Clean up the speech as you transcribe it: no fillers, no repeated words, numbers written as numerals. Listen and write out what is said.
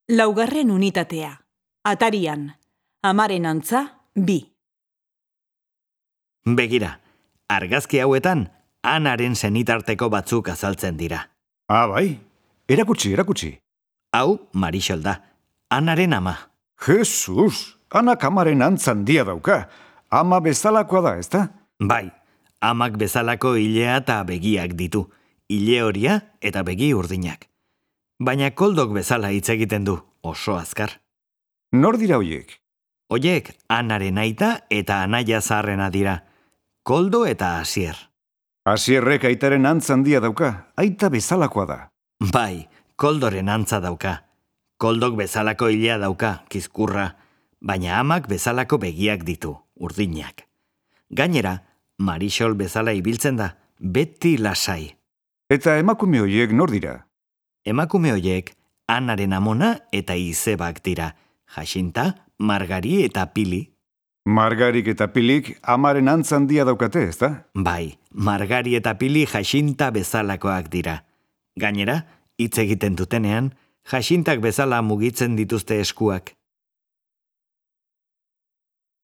Laugarren unitatea. Atarian. Amaren antza, 2. Begira, argazki hauetan Anaren senitarteko batzuk azaltzen dira. Bai, erakutsi. Hau Marixol da, Anaren ama. Jesus, Anak amaren antza handia dauka. Ama bezalakoa da, ezta? Bai, amak bezalako ilea eta begiak ditu. Ile horia eta begi urdinak. Baina Koldok bezala hitz egiten du, oso azkar. Nor dira hoiek? Hoiek Anaren aita eta anaia zaharrena dira. Koldo eta Asier. Asierrek aitaren antza handia dauka, aita bezalakoa da. Bai, Koldoren antza dauka. Koldok bezalako ilea dauka, kizkurra, baina amak bezalako begiak ditu, urdinak. Gainera, Marixol bezala ibiltzen da, beti lasai. Eta emakume hoiek nor dira? Emakume hoiek Anaren amona eta izebak dira, Jacinta, Margari eta Pili. Margarik eta Pilik amaren antza handia daukate, ezta? Bai, Margari eta Pili Jacinta bezalakoak dira. Gainera, hitz egiten dutenean, Jacintak bezala mugitzen dituzte eskuak.